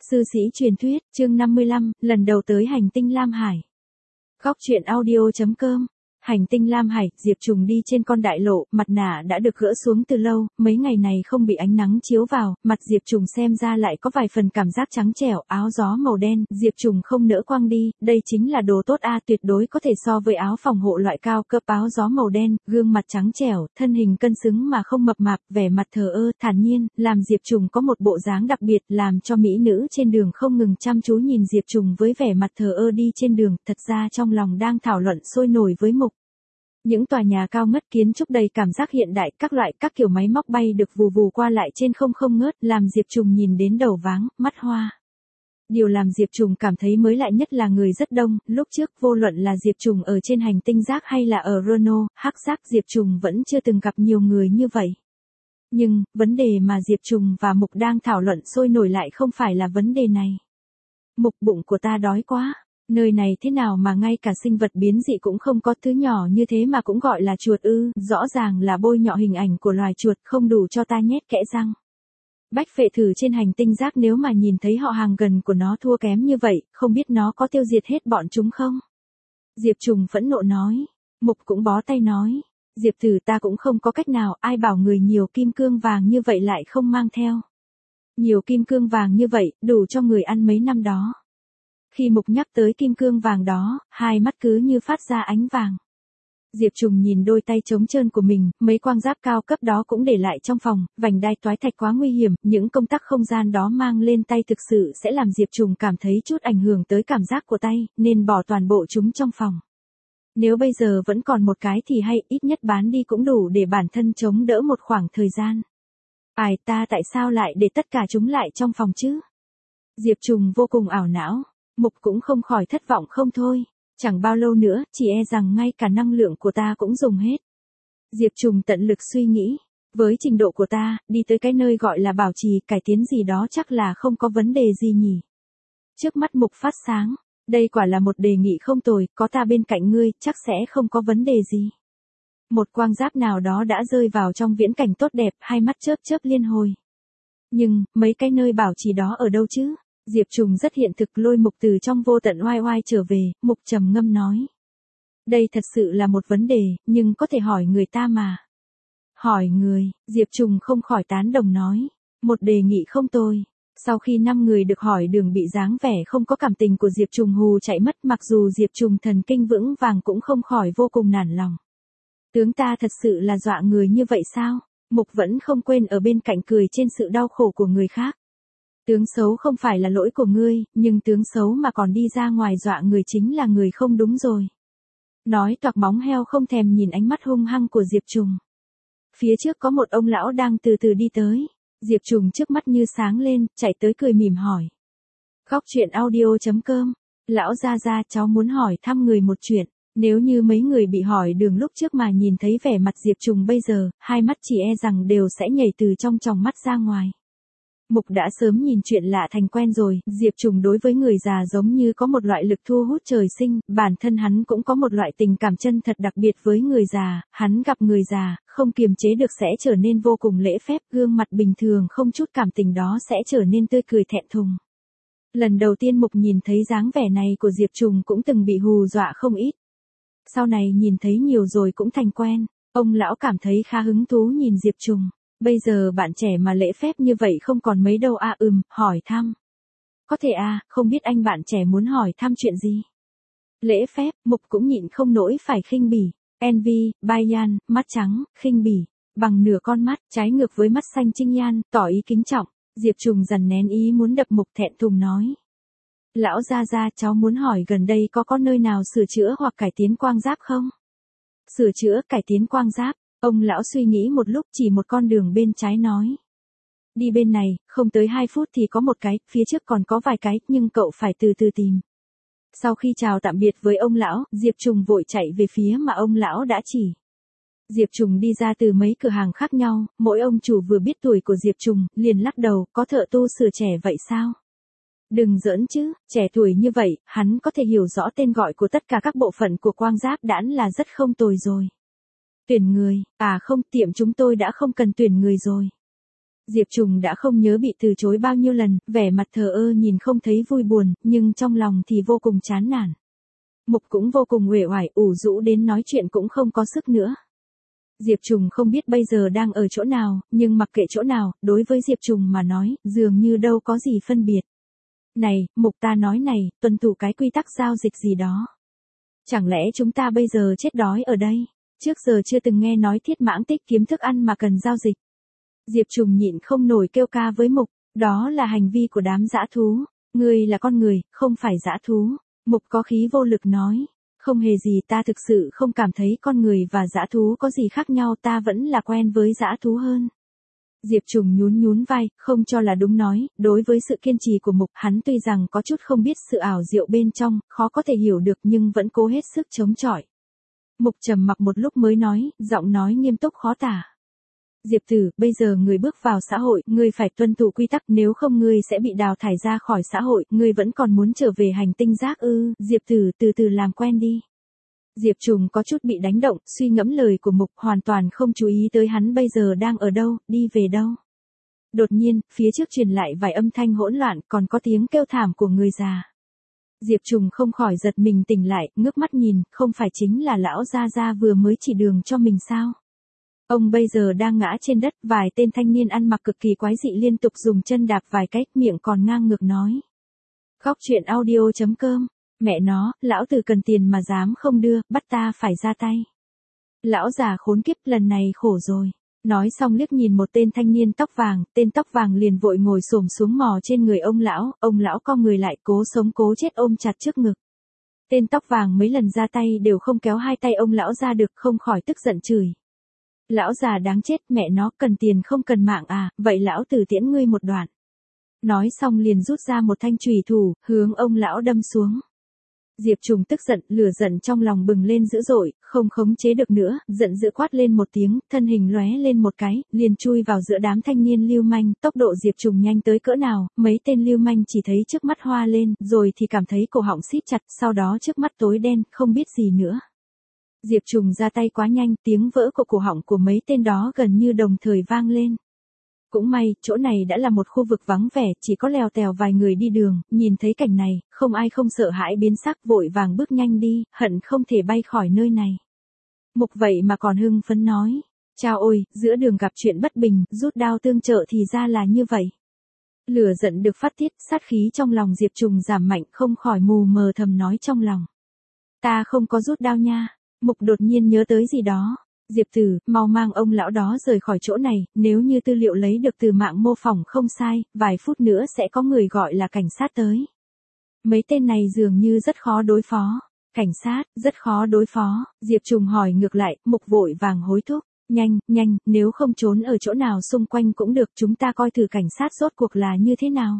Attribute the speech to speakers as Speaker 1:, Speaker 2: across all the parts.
Speaker 1: Sư sĩ truyền thuyết, chương 55, lần đầu tới hành tinh Lam Hải. Góc truyện audio.com. Hành tinh Lam Hải, Diệp Trùng đi trên con đại lộ, mặt nạ đã được gỡ xuống từ lâu, mấy ngày này không bị ánh nắng chiếu vào, mặt Diệp Trùng xem ra lại có vài phần cảm giác trắng trẻo, áo gió màu đen, Diệp Trùng không nỡ quăng đi, đây chính là đồ tốt a, tuyệt đối có thể so với áo phòng hộ loại cao cấp. Áo gió màu đen, gương mặt trắng trẻo, thân hình cân xứng mà không mập mạp, vẻ mặt thờ ơ, thản nhiên, làm Diệp Trùng có một bộ dáng đặc biệt, làm cho mỹ nữ trên đường không ngừng chăm chú nhìn Diệp Trùng với vẻ mặt thờ ơ đi trên đường, thật ra trong lòng đang thảo luận sôi nổi với Mục. Những tòa nhà cao ngất kiến trúc đầy cảm giác hiện đại, các kiểu máy móc bay được vù vù qua lại trên không không ngớt, làm Diệp Trùng nhìn đến đầu váng, mắt hoa. Điều làm Diệp Trùng cảm thấy mới lạ nhất là người rất đông, lúc trước vô luận là Diệp Trùng ở trên hành tinh rác hay là ở Renault, hắc rác, Diệp Trùng vẫn chưa từng gặp nhiều người như vậy. Nhưng, vấn đề mà Diệp Trùng và Mục đang thảo luận sôi nổi lại không phải là vấn đề này. Mục, bụng của ta đói quá. Nơi này thế nào mà ngay cả sinh vật biến dị cũng không có, thứ nhỏ như thế mà cũng gọi là chuột ư, rõ ràng là bôi nhọ hình ảnh của loài chuột, không đủ cho ta nhét kẽ răng. Bách phệ thử trên hành tinh rác nếu mà nhìn thấy họ hàng gần của nó thua kém như vậy, không biết nó có tiêu diệt hết bọn chúng không? Diệp Trùng phẫn nộ nói. Mục cũng bó tay nói. Diệp Tử, ta cũng không có cách nào, ai bảo người nhiều kim cương vàng như vậy lại không mang theo. Nhiều kim cương vàng như vậy, đủ cho người ăn mấy năm đó. Khi Mục nhắc tới kim cương vàng đó, hai mắt cứ như phát ra ánh vàng. Diệp Trùng nhìn đôi tay trống trơn của mình, mấy quang giáp cao cấp đó cũng để lại trong phòng, vành đai toái thạch quá nguy hiểm, những công tắc không gian đó mang lên tay thực sự sẽ làm Diệp Trùng cảm thấy chút ảnh hưởng tới cảm giác của tay, nên bỏ toàn bộ chúng trong phòng. Nếu bây giờ vẫn còn một cái thì hay, ít nhất bán đi cũng đủ để bản thân chống đỡ một khoảng thời gian. Ai, ta tại sao lại để tất cả chúng lại trong phòng chứ? Diệp Trùng vô cùng ảo não. Mục cũng không khỏi thất vọng không thôi. Chẳng bao lâu nữa, chỉ e rằng ngay cả năng lượng của ta cũng dùng hết. Diệp Trùng tận lực suy nghĩ. Với trình độ của ta, đi tới cái nơi gọi là bảo trì, cải tiến gì đó chắc là không có vấn đề gì nhỉ. Trước mắt Mục phát sáng. Đây quả là một đề nghị không tồi, có ta bên cạnh ngươi, chắc sẽ không có vấn đề gì. Một quang giáp nào đó đã rơi vào trong viễn cảnh tốt đẹp, hai mắt chớp chớp liên hồi. Nhưng, mấy cái nơi bảo trì đó ở đâu chứ? Diệp Trùng rất hiện thực lôi Mục từ trong vô tận oai oai trở về, Mục trầm ngâm nói. Đây thật sự là một vấn đề, nhưng có thể hỏi người ta mà. Hỏi người, Diệp Trùng không khỏi tán đồng nói. Một đề nghị không tồi. Sau khi 5 người được hỏi đường bị dáng vẻ không có cảm tình của Diệp Trùng hù chạy mất, mặc dù Diệp Trùng thần kinh vững vàng cũng không khỏi vô cùng nản lòng. Tướng ta thật sự là dọa người như vậy sao? Mục vẫn không quên ở bên cạnh cười trên sự đau khổ của người khác. Tướng xấu không phải là lỗi của ngươi, nhưng tướng xấu mà còn đi ra ngoài dọa người chính là người không đúng rồi. Nói toạc móng heo không thèm nhìn ánh mắt hung hăng của Diệp Trùng. Phía trước có một ông lão đang từ từ đi tới. Diệp Trùng trước mắt như sáng lên, chạy tới cười mỉm hỏi. Góc truyện audio.com. Lão gia gia, cháu muốn hỏi thăm người một chuyện. Nếu như mấy người bị hỏi đường lúc trước mà nhìn thấy vẻ mặt Diệp Trùng bây giờ, hai mắt chỉ e rằng đều sẽ nhảy từ trong tròng mắt ra ngoài. Mục đã sớm nhìn chuyện lạ thành quen rồi, Diệp Trùng đối với người già giống như có một loại lực thu hút trời sinh, bản thân hắn cũng có một loại tình cảm chân thật đặc biệt với người già, hắn gặp người già, không kiềm chế được sẽ trở nên vô cùng lễ phép, gương mặt bình thường không chút cảm tình đó sẽ trở nên tươi cười thẹn thùng. Lần đầu tiên Mục nhìn thấy dáng vẻ này của Diệp Trùng cũng từng bị hù dọa không ít. Sau này nhìn thấy nhiều rồi cũng thành quen, ông lão cảm thấy khá hứng thú nhìn Diệp Trùng. Bây giờ bạn trẻ mà lễ phép như vậy không còn mấy đâu à, hỏi thăm. Có thể à, không biết anh bạn trẻ muốn hỏi thăm chuyện gì? Lễ phép, Mục cũng nhịn không nổi phải khinh bỉ. Envy, Bayan, mắt trắng, khinh bỉ, bằng nửa con mắt, trái ngược với mắt xanh Trinh Yan, tỏ ý kính trọng. Diệp Trùng dằn nén ý muốn đập Mục thẹn thùng nói. Lão gia gia, cháu muốn hỏi gần đây có nơi nào sửa chữa hoặc cải tiến quang giáp không? Sửa chữa, cải tiến quang giáp. Ông lão suy nghĩ một lúc chỉ một con đường bên trái nói. Đi bên này, không tới 2 phút thì có một cái, phía trước còn có vài cái, nhưng cậu phải từ từ tìm. Sau khi chào tạm biệt với ông lão, Diệp Trùng vội chạy về phía mà ông lão đã chỉ. Diệp Trùng đi ra từ mấy cửa hàng khác nhau, mỗi ông chủ vừa biết tuổi của Diệp Trùng, liền lắc đầu, có thợ tu sửa trẻ vậy sao? Đừng giỡn chứ, trẻ tuổi như vậy, hắn có thể hiểu rõ tên gọi của tất cả các bộ phận của quang giáp đã là rất không tồi rồi. Tuyển người, à không, tiệm chúng tôi đã không cần tuyển người rồi. Diệp Trùng đã không nhớ bị từ chối bao nhiêu lần, vẻ mặt thờ ơ nhìn không thấy vui buồn, nhưng trong lòng thì vô cùng chán nản. Mục cũng vô cùng uể oải, ủ rũ đến nói chuyện cũng không có sức nữa. Diệp Trùng không biết bây giờ đang ở chỗ nào, nhưng mặc kệ chỗ nào, đối với Diệp Trùng mà nói, dường như đâu có gì phân biệt. Này, Mục ta nói này, tuân thủ cái quy tắc giao dịch gì đó. Chẳng lẽ chúng ta bây giờ chết đói ở đây? Trước giờ chưa từng nghe nói Thiết Mãng Tích kiếm thức ăn mà cần giao dịch. Diệp Trùng nhịn không nổi kêu ca với Mục, đó là hành vi của đám dã thú. Ngươi là con người, không phải dã thú. Mục có khí vô lực nói. Không hề gì, ta thực sự không cảm thấy con người và dã thú có gì khác nhau, ta vẫn là quen với dã thú hơn. Diệp Trùng nhún nhún vai, không cho là đúng nói, đối với sự kiên trì của Mục, hắn tuy rằng có chút không biết sự ảo diệu bên trong, khó có thể hiểu được nhưng vẫn cố hết sức chống chọi. Mục trầm mặc một lúc mới nói, giọng nói nghiêm túc khó tả. Diệp Tử, bây giờ người bước vào xã hội, ngươi phải tuân thủ quy tắc, nếu không ngươi sẽ bị đào thải ra khỏi xã hội, ngươi vẫn còn muốn trở về hành tinh rác ư? Diệp Tử, từ từ làm quen đi. Diệp Trùng có chút bị đánh động, suy ngẫm lời của Mục, hoàn toàn không chú ý tới hắn bây giờ đang ở đâu, đi về đâu. Đột nhiên, phía trước truyền lại vài âm thanh hỗn loạn, còn có tiếng kêu thảm của người già. Diệp Trùng không khỏi giật mình tỉnh lại, ngước mắt nhìn, không phải chính là lão Gia Gia vừa mới chỉ đường cho mình sao? Ông bây giờ đang ngã trên đất, vài tên thanh niên ăn mặc cực kỳ quái dị liên tục dùng chân đạp vài cái, miệng còn ngang ngược nói. Khóc chuyện audio.com, mẹ nó, lão tử cần tiền mà dám không đưa, bắt ta phải ra tay. Lão già khốn kiếp, lần này khổ rồi. Nói xong liếc nhìn một tên thanh niên tóc vàng, tên tóc vàng liền vội ngồi xổm xuống mò trên người ông lão co người lại cố sống cố chết ôm chặt trước ngực. Tên tóc vàng mấy lần ra tay đều không kéo hai tay ông lão ra được, không khỏi tức giận chửi. Lão già đáng chết, mẹ nó, cần tiền không cần mạng à, vậy lão tử tiễn ngươi một đoạn. Nói xong liền rút ra một thanh chùy thủ, hướng ông lão đâm xuống. Diệp Trùng tức giận, lửa giận trong lòng bừng lên dữ dội, không khống chế được nữa, giận dữ quát lên một tiếng, thân hình lóe lên một cái, liền chui vào giữa đám thanh niên lưu manh, tốc độ Diệp Trùng nhanh tới cỡ nào, mấy tên lưu manh chỉ thấy trước mắt hoa lên, rồi thì cảm thấy cổ họng siết chặt, sau đó trước mắt tối đen, không biết gì nữa. Diệp Trùng ra tay quá nhanh, tiếng vỡ của cổ họng của mấy tên đó gần như đồng thời vang lên. Cũng may, chỗ này đã là một khu vực vắng vẻ, chỉ có lèo tèo vài người đi đường, nhìn thấy cảnh này, không ai không sợ hãi biến sắc, vội vàng bước nhanh đi, hận không thể bay khỏi nơi này. Mục vậy mà còn hưng phấn nói, chao ôi, giữa đường gặp chuyện bất bình, rút đao tương trợ thì ra là như vậy. Lửa giận được phát tiết, sát khí trong lòng Diệp Trùng giảm mạnh, không khỏi mù mờ thầm nói trong lòng. Ta không có rút đao nha. Mục đột nhiên nhớ tới gì đó. Diệp Tử, mau mang ông lão đó rời khỏi chỗ này, nếu như tư liệu lấy được từ mạng mô phỏng không sai, vài phút nữa sẽ có người gọi là cảnh sát tới. Mấy tên này dường như rất khó đối phó. Cảnh sát, rất khó đối phó. Diệp Trùng hỏi ngược lại, Mục vội vàng hối thúc. Nhanh, nếu không trốn ở chỗ nào xung quanh cũng được, chúng ta coi thử cảnh sát rốt cuộc là như thế nào.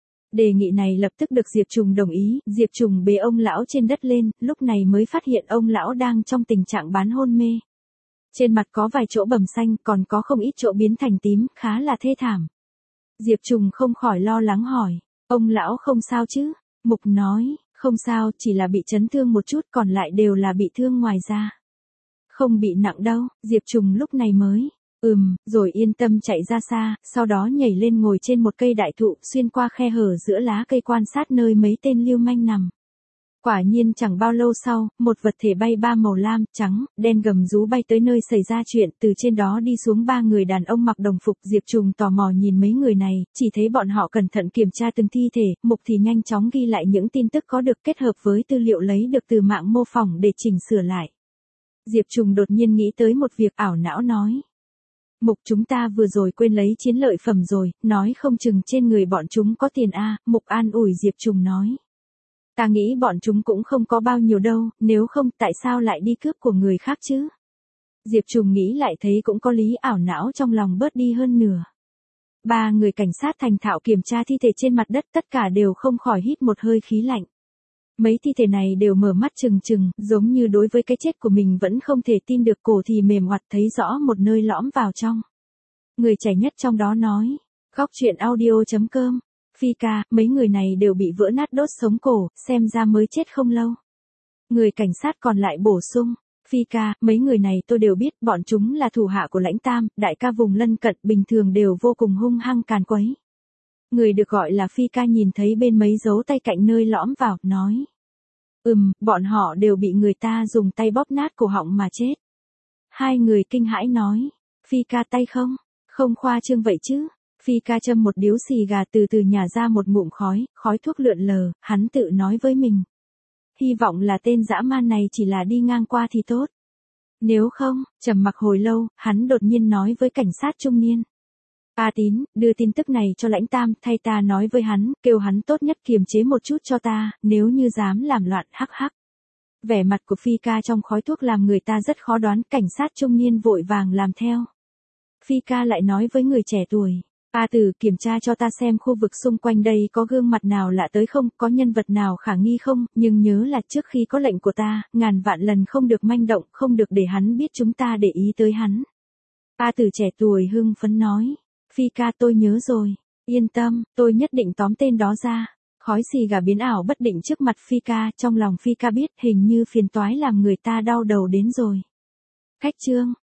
Speaker 1: Đề nghị này lập tức được Diệp Trùng đồng ý, Diệp Trùng bế ông lão trên đất lên, lúc này mới phát hiện ông lão đang trong tình trạng bán hôn mê. Trên mặt có vài chỗ bầm xanh, còn có không ít chỗ biến thành tím, khá là thê thảm. Diệp Trùng không khỏi lo lắng hỏi, ông lão không sao chứ? Mục nói, không sao, chỉ là bị chấn thương một chút, còn lại đều là bị thương ngoài da. Không bị nặng đâu, Diệp Trùng lúc này mới. Rồi yên tâm chạy ra xa, sau đó nhảy lên ngồi trên một cây đại thụ, xuyên qua khe hở giữa lá cây quan sát nơi mấy tên lưu manh nằm. Quả nhiên chẳng bao lâu sau, một vật thể bay ba màu lam, trắng, đen gầm rú bay tới nơi xảy ra chuyện, từ trên đó đi xuống ba người đàn ông mặc đồng phục. Diệp Trùng tò mò nhìn mấy người này, chỉ thấy bọn họ cẩn thận kiểm tra từng thi thể, Mục thì nhanh chóng ghi lại những tin tức có được kết hợp với tư liệu lấy được từ mạng mô phỏng để chỉnh sửa lại. Diệp Trùng đột nhiên nghĩ tới một việc, ảo não nói. Mục, chúng ta vừa rồi quên lấy chiến lợi phẩm rồi, nói không chừng trên người bọn chúng có tiền a. Mục an ủi Diệp Trùng nói. Ta nghĩ bọn chúng cũng không có bao nhiêu đâu, nếu không tại sao lại đi cướp của người khác chứ? Diệp Trùng nghĩ lại thấy cũng có lý, ảo não trong lòng bớt đi hơn nửa. Ba người cảnh sát thành thạo kiểm tra thi thể trên mặt đất, tất cả đều không khỏi hít một hơi khí lạnh. Mấy thi thể này đều mở mắt trừng trừng, giống như đối với cái chết của mình vẫn không thể tin được, cổ thì mềm oặt, thấy rõ một nơi lõm vào trong. Người trẻ nhất trong đó nói, khóc chuyện audio.com, Phi ca, mấy người này đều bị vỡ nát đốt sống cổ, xem ra mới chết không lâu. Người cảnh sát còn lại bổ sung, Phi ca, mấy người này tôi đều biết, bọn chúng là thủ hạ của Lãnh Tam, đại ca vùng lân cận, bình thường đều vô cùng hung hăng càn quấy. Người được gọi là Phi ca nhìn thấy bên mấy dấu tay cạnh nơi lõm vào, nói. Bọn họ đều bị người ta dùng tay bóp nát cổ họng mà chết. Hai người kinh hãi nói. Phi ca tay không? Không khoa trương vậy chứ. Phi ca châm một điếu xì gà từ từ nhả ra một ngụm khói thuốc lượn lờ, hắn tự nói với mình. Hy vọng là tên dã man này chỉ là đi ngang qua thì tốt. Nếu không, trầm mặc hồi lâu, hắn đột nhiên nói với cảnh sát trung niên. A Tín, đưa tin tức này cho Lãnh Tam, thay ta nói với hắn, kêu hắn tốt nhất kiềm chế một chút cho ta, nếu như dám làm loạn hắc hắc. Vẻ mặt của Phi ca trong khói thuốc làm người ta rất khó đoán, cảnh sát trung niên vội vàng làm theo. Phi ca lại nói với người trẻ tuổi. A Tử, kiểm tra cho ta xem khu vực xung quanh đây có gương mặt nào lạ tới không, có nhân vật nào khả nghi không, nhưng nhớ là trước khi có lệnh của ta, ngàn vạn lần không được manh động, không được để hắn biết chúng ta để ý tới hắn. A Tử trẻ tuổi hưng phấn nói. Phi ca tôi nhớ rồi, yên tâm, tôi nhất định tóm tên đó ra. Khói xì gà biến ảo bất định trước mặt Phi ca, trong lòng Phi ca biết hình như phiền toái làm người ta đau đầu đến rồi. Khách trương,